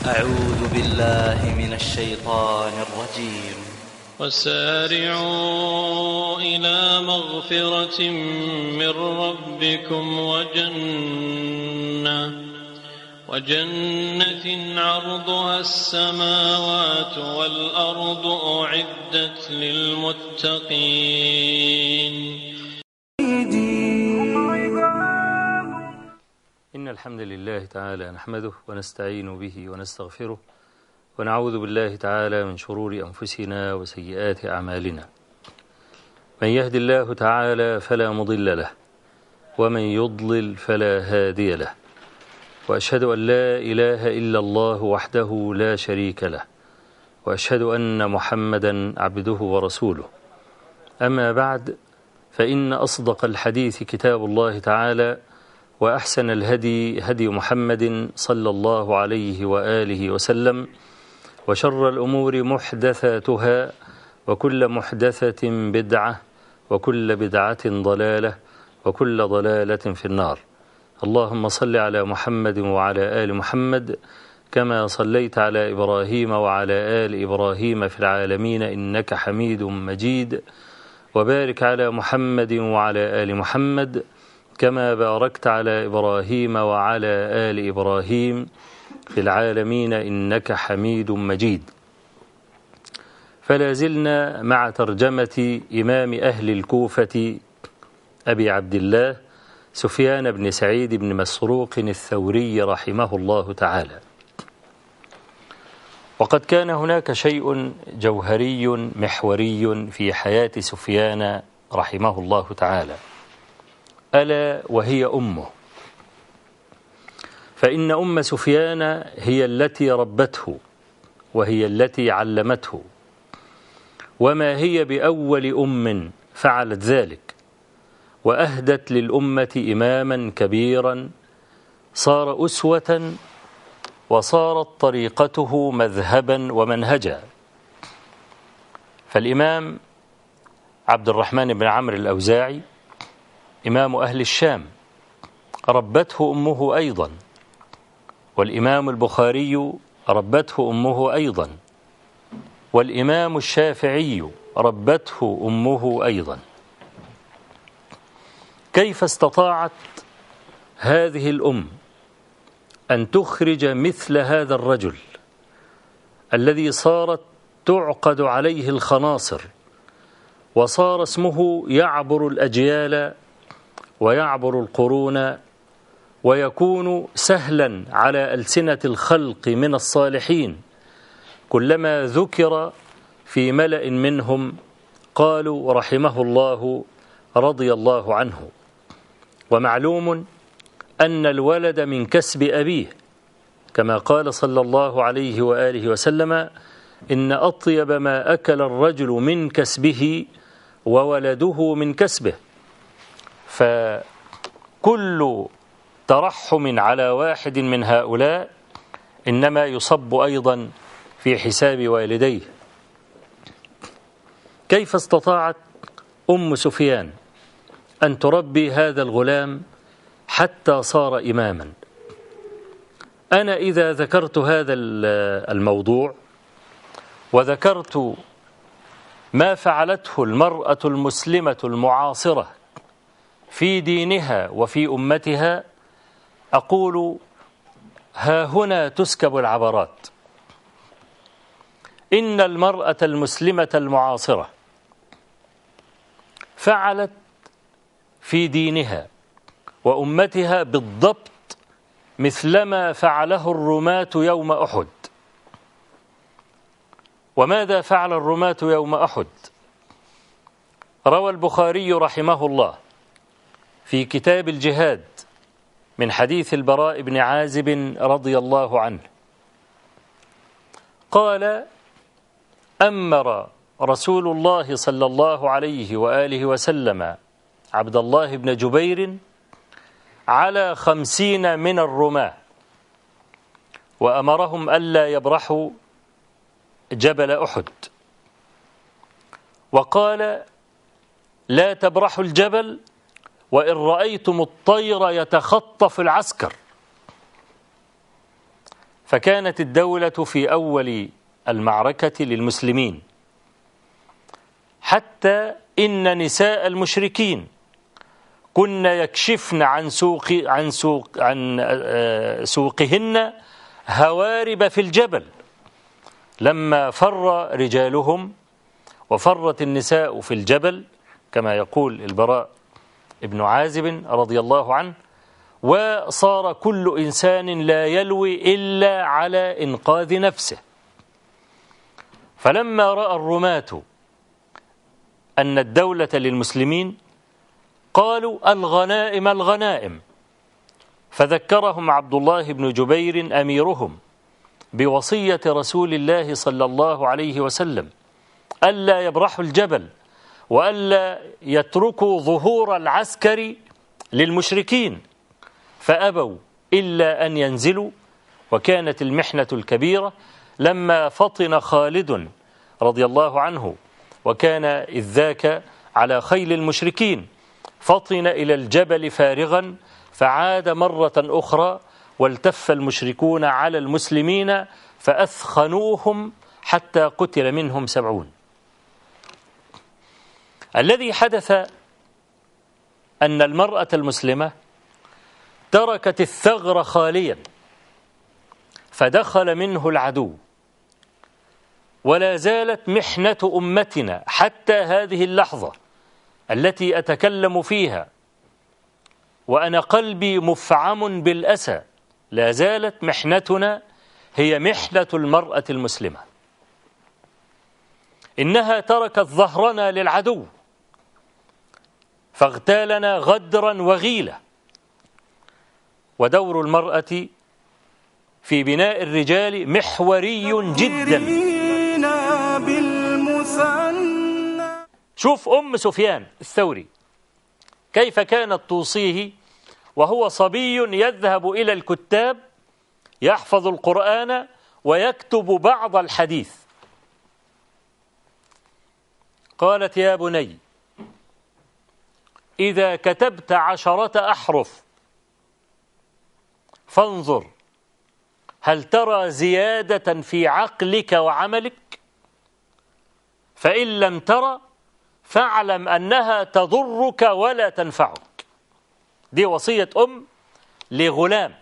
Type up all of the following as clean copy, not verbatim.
أعوذ بالله من الشيطان الرجيم. وسارعوا إلى مغفرة من ربكم وجنة عرضها السماوات والأرض أعدت للمتقين. إن الحمد لله تعالى نحمده ونستعين به ونستغفره ونعوذ بالله تعالى من شرور أنفسنا وسيئات أعمالنا. من يهد الله تعالى فلا مضل له ومن يضلل فلا هادي له، وأشهد أن لا إله إلا الله وحده لا شريك له، وأشهد أن محمدا عبده ورسوله. أما بعد، فإن أصدق الحديث كتاب الله تعالى، وأحسن الهدي هدي محمد صلى الله عليه وآله وسلم، وشر الأمور محدثاتها، وكل محدثة بدعة، وكل بدعة ضلالة، وكل ضلالة في النار. اللهم صل على محمد وعلى آل محمد كما صليت على إبراهيم وعلى آل إبراهيم في العالمين إنك حميد مجيد، وبارك على محمد وعلى آل محمد كما باركت على إبراهيم وعلى آل إبراهيم في العالمين إنك حميد مجيد. فلا زلنا مع ترجمة إمام أهل الكوفة أبي عبد الله سفيان بن سعيد بن مسروق الثوري رحمه الله تعالى. وقد كان هناك شيء جوهري محوري في حياة سفيان رحمه الله تعالى، ألا وهي أمه. فإن أم سفيان هي التي ربته وهي التي علمته، وما هي بأول أم فعلت ذلك، وأهدت للأمة إماما كبيرا صار أسوة، وصارت طريقته مذهبا ومنهجا. فالإمام عبد الرحمن بن عمرو الأوزاعي إمام أهل الشام ربته أمه أيضا، والإمام البخاري ربته أمه أيضا، والإمام الشافعي ربته أمه أيضا. كيف استطاعت هذه الأم أن تخرج مثل هذا الرجل الذي صارت تعقد عليه الخناصر، وصار اسمه يعبر الأجيال ويعبر القرون، ويكون سهلا على ألسنة الخلق من الصالحين؟ كلما ذكر في ملأ منهم قالوا رحمه الله رضي الله عنه. ومعلوم أن الولد من كسب أبيه، كما قال صلى الله عليه وآله وسلم: إن أطيب ما أكل الرجل من كسبه وولده من كسبه. فكل ترحم على واحد من هؤلاء إنما يصب أيضا في حساب والديه. كيف استطاعت أم سفيان أن تربي هذا الغلام حتى صار إماما؟ أنا إذا ذكرت هذا الموضوع وذكرت ما فعلته المرأة المسلمة المعاصرة في دينها وفي أمتها، أقول ها هنا تسكب العبرات. إن المرأة المسلمة المعاصرة فعلت في دينها وأمتها بالضبط مثلما فعله الرماة يوم أحد. وماذا فعل الرماة يوم أحد؟ روى البخاري رحمه الله في كتاب الجهاد من حديث البراء بن عازب رضي الله عنه قال: أمر رسول الله صلى الله عليه وآله وسلم عبد الله بن جبير على 50 من الرماة، وأمرهم ألا يبرحوا جبل أحد، وقال: لا تبرحوا الجبل وإن رأيتم الطير يتخطف العسكر. فكانت الدولة في أول المعركة للمسلمين، حتى إن نساء المشركين كن يكشفن عن سوقهن هوارب في الجبل، لما فر رجالهم وفرت النساء في الجبل كما يقول البراء ابن عازب رضي الله عنه، وصار كل إنسان لا يلوي إلا على إنقاذ نفسه. فلما رأى الرماة أن الدولة للمسلمين قالوا الغنائم الغنائم، فذكرهم عبد الله بن جبير أميرهم بوصية رسول الله صلى الله عليه وسلم ألا يبرحوا الجبل وألا يتركوا ظهور العسكر للمشركين، فأبوا إلا أن ينزلوا. وكانت المحنة الكبيرة لما فطن خالد رضي الله عنه، وكان إذ ذاك على خيل المشركين، فطن إلى الجبل فارغا، فعاد مرة أخرى والتف المشركون على المسلمين فأثخنوهم حتى قتل منهم 70. الذي حدث أن المرأة المسلمة تركت الثغر خاليا فدخل منه العدو، ولا زالت محنة أمتنا حتى هذه اللحظة التي أتكلم فيها وأنا قلبي مفعم بالأسى، لا زالت محنتنا هي محنة المرأة المسلمة. إنها تركت ظهرنا للعدو فاغتالنا غدرا وغيلة. ودور المرأة في بناء الرجال محوري جدا. شوف أم سفيان الثوري كيف كانت توصيه وهو صبي يذهب إلى الكتاب يحفظ القرآن ويكتب بعض الحديث. قالت يا بني إذا كتبت 10 أحرف فانظر هل ترى زيادة في عقلك وعملك، فإن لم ترى فاعلم أنها تضرك ولا تنفعك. دي وصية لغلام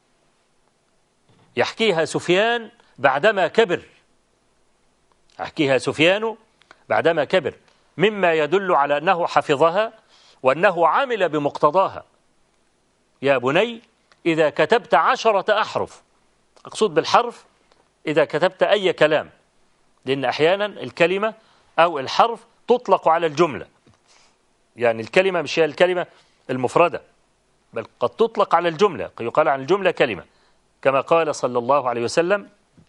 يحكيها سفيان بعدما كبر، يحكيها سفيان بعدما كبر، مما يدل على أنه حفظها وأنه عمل بمقتضاها. يا بني إذا كتبت 10 أحرف، أقصد بالحرف إذا كتبت أي كلام، لأن أحيانا الكلمة أو الحرف تطلق على الجملة، يعني الكلمة مش هي الكلمة المفردة، بل قد تطلق على الجملة، قد يقال عن الجملة كلمة، كما قال صلى الله عليه وسلم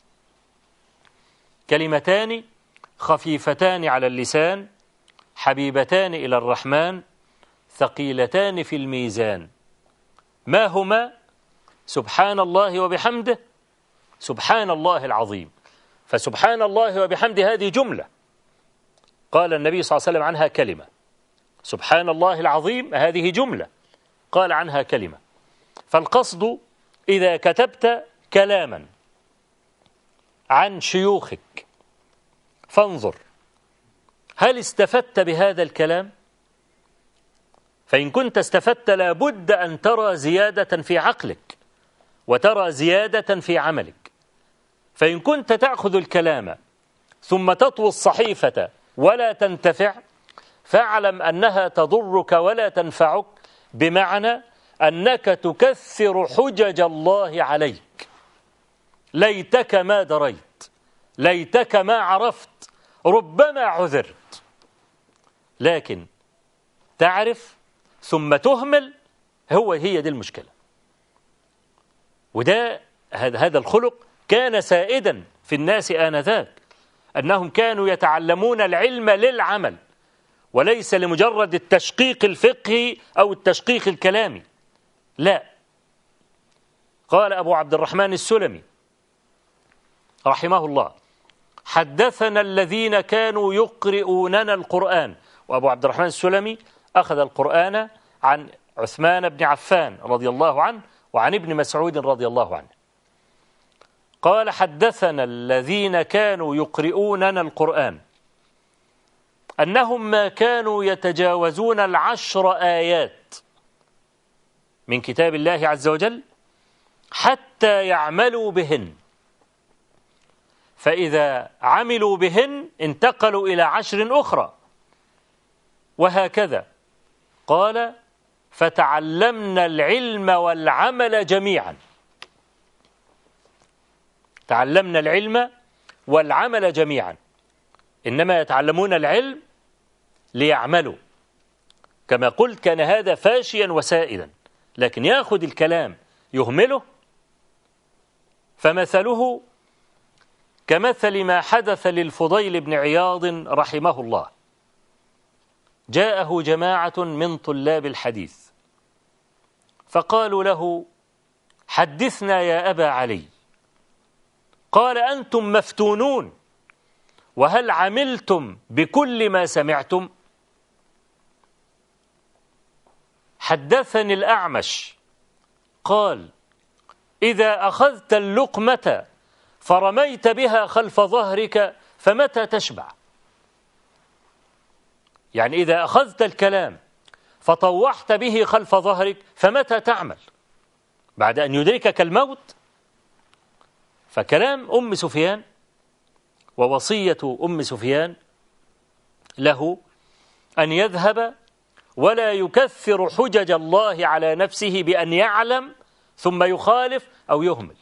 كلمتان خفيفتان على اللسان حبيبتان إلى الرحمن ثقيلتان في الميزان، ما هما؟ سبحان الله وبحمده، سبحان الله العظيم. فسبحان الله وبحمده هذه جملة قال النبي صلى الله عليه وسلم عنها كلمة، سبحان الله العظيم هذه جملة قال عنها كلمة. فالقصد إذا كتبت كلاما عن شيوخك فانظر هل استفدت بهذا الكلام، فإن كنت استفدت لابد أن ترى زيادة في عقلك وترى زيادة في عملك. فإن كنت تأخذ الكلام ثم تطوي الصحيفة ولا تنتفع فاعلم أنها تضرك ولا تنفعك، بمعنى أنك تكثر حجج الله عليك. ليتك ما دريت، ليتك ما عرفت، ربما عذرت، لكن تعرف ثم تهمل، هي دي المشكلة. وده هذا الخلق كان سائدا في الناس آنذاك، أنهم كانوا يتعلمون العلم للعمل وليس لمجرد التشقيق الفقهي أو التشقيق الكلامي، لا. قال أبو عبد الرحمن السلمي رحمه الله حدثنا الذين كانوا يقرؤوننا القرآن. وأبو عبد الرحمن السلمي أخذ القرآن عن عثمان بن عفان رضي الله عنه وعن ابن مسعود رضي الله عنه. قال حدثنا الذين كانوا يقرؤوننا القرآن أنهم ما كانوا يتجاوزون 10 آيات من كتاب الله عز وجل حتى يعملوا بهن، فإذا عملوا بهن انتقلوا إلى 10 أخرى، وهكذا. قال فتعلمنا العلم والعمل جميعا. تعلمنا العلم والعمل جميعا، إنما يتعلمون العلم ليعملوا. كما قلت كان هذا فاشيا وسائدا، لكن يأخذ الكلام يهمله، فمثله كمثل ما حدث للفضيل بن عياض رحمه الله. جاءه جماعة من طلاب الحديث فقالوا له حدثنا يا أبا علي. قال أنتم مفتونون، وهل عملتم بكل ما سمعتم؟ حدثني الأعمش قال إذا أخذت اللقمة فرميت بها خلف ظهرك فمتى تشبع؟ يعني إذا أخذت الكلام فطوحت به خلف ظهرك فمتى تعمل بعد أن يدركك الموت؟ فكلام أم سفيان ووصية أم سفيان له أن يذهب ولا يكثر حجج الله على نفسه بأن يعلم ثم يخالف أو يهمل.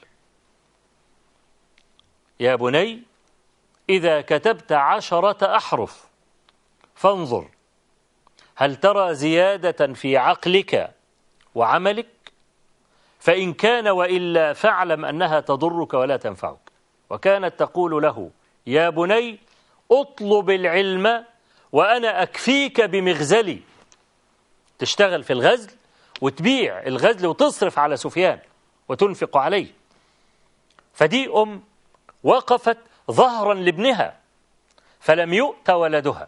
يا بني إذا كتبت 10 أحرف فانظر هل ترى زيادة في عقلك وعملك، فإن كان وإلا فاعلم أنها تضرك ولا تنفعك. وكانت تقول له يا بني اطلب العلم وأنا أكفيك بمغزلي. تشتغل في الغزل وتبيع الغزل وتصرف على سفيان وتنفق عليه. فدي وقفت ظهرا لابنها فلم يؤت ولدها.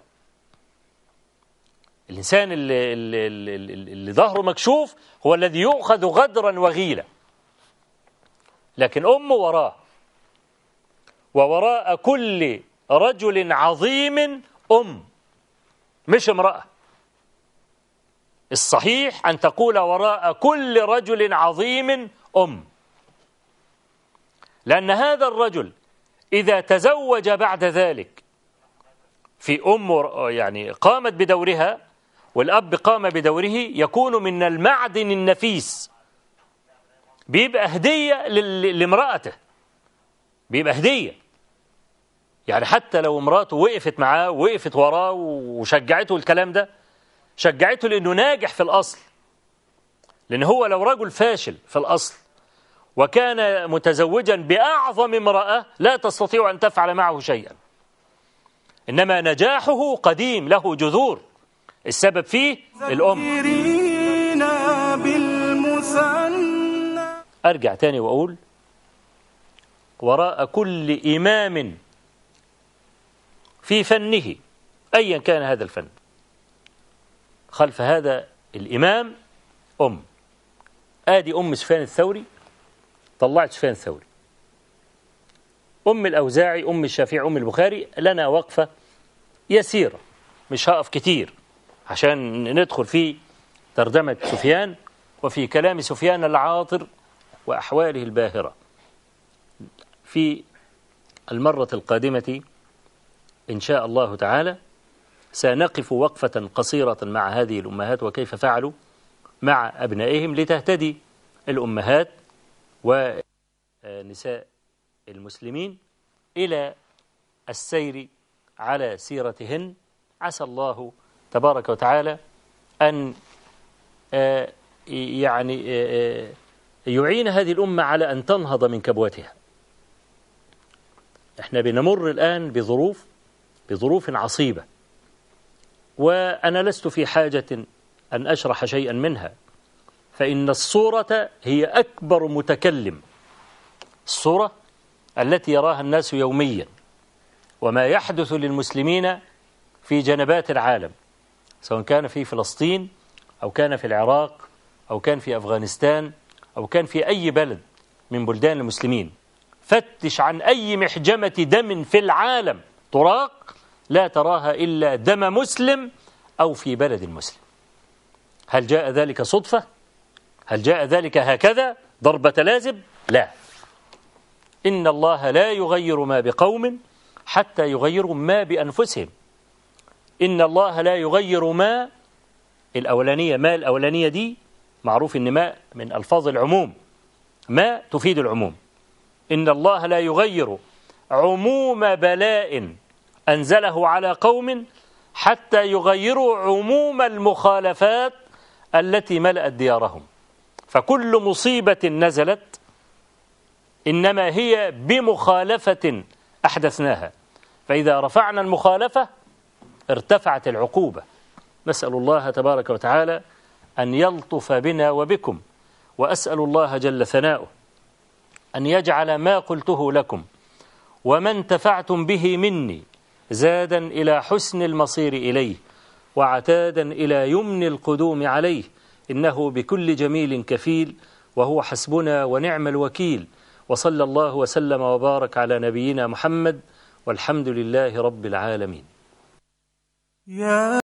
الإنسان اللي ظهره مكشوف هو الذي يؤخذ غدرا وغيلة، لكن وراه، ووراء كل رجل عظيم مش امرأة. الصحيح أن تقول وراء كل رجل عظيم لأن هذا الرجل إذا تزوج بعد ذلك في يعني قامت بدورها والأب قام بدوره، يكون من المعدن النفيس، بيبقى هدية لامرأته، بيبقى هدية. يعني حتى لو امراته وقفت معاه ووقفت وراه وشجعته الكلام ده، شجعته لأنه ناجح في الأصل. لأن هو لو رجل فاشل في الأصل وكان متزوجا بأعظم امرأة لا تستطيع أن تفعل معه شيئا، إنما نجاحه قديم له جذور، السبب فيه الأم. أرجع تاني وأقول وراء كل إمام في فنه أيا كان هذا الفن، خلف هذا الإمام آدي سفيان الثوري طلعت سفيان الثوري، الأوزاعي، الشافعي، البخاري. لنا وقفة يسيرة مش هقف كتير عشان ندخل في ترجمة سفيان وفي كلام سفيان العاطر وأحواله الباهرة. في المرة القادمة إن شاء الله تعالى سنقف وقفة قصيرة مع هذه الأمهات وكيف فعلوا مع أبنائهم لتهتدي الأمهات ونساء المسلمين إلى السير على سيرتهن. عسى الله تبارك وتعالى أن يعين هذه الأمة على أن تنهض من كبوتها. احنا بنمر الآن بظروف عصيبة، وأنا لست في حاجة أن أشرح شيئا منها، فإن الصورة هي أكبر متكلم. الصورة التي يراها الناس يوميا وما يحدث للمسلمين في جنبات العالم، سواء كان في فلسطين أو كان في العراق أو كان في أفغانستان أو كان في أي بلد من بلدان المسلمين، فتش عن أي محجمة دم في العالم تراق لا تراها إلا دم مسلم أو في بلد مسلم. هل جاء ذلك صدفة؟ هل جاء ذلك هكذا ضربة لازم؟ لا. إن الله لا يغير ما بقوم حتى يغيروا ما بأنفسهم. إن الله لا يغير ما الأولانية دي معروف إن ما من ألفاظ العموم، ما تفيد العموم. إن الله لا يغير عموم بلاء أنزله على قوم حتى يغيروا عموم المخالفات التي ملأت ديارهم. فكل مصيبة نزلت إنما هي بمخالفة أحدثناها، فإذا رفعنا المخالفة ارتفعت العقوبة. نسأل الله تبارك وتعالى أن يلطف بنا وبكم، وأسأل الله جل ثناؤه أن يجعل ما قلته لكم وما انتفعتم به مني زادا إلى حسن المصير إليه وعتادا إلى يمن القدوم عليه، إنه بكل جميل كفيل وهو حسبنا ونعم الوكيل. وصلى الله وسلم وبارك على نبينا محمد، والحمد لله رب العالمين.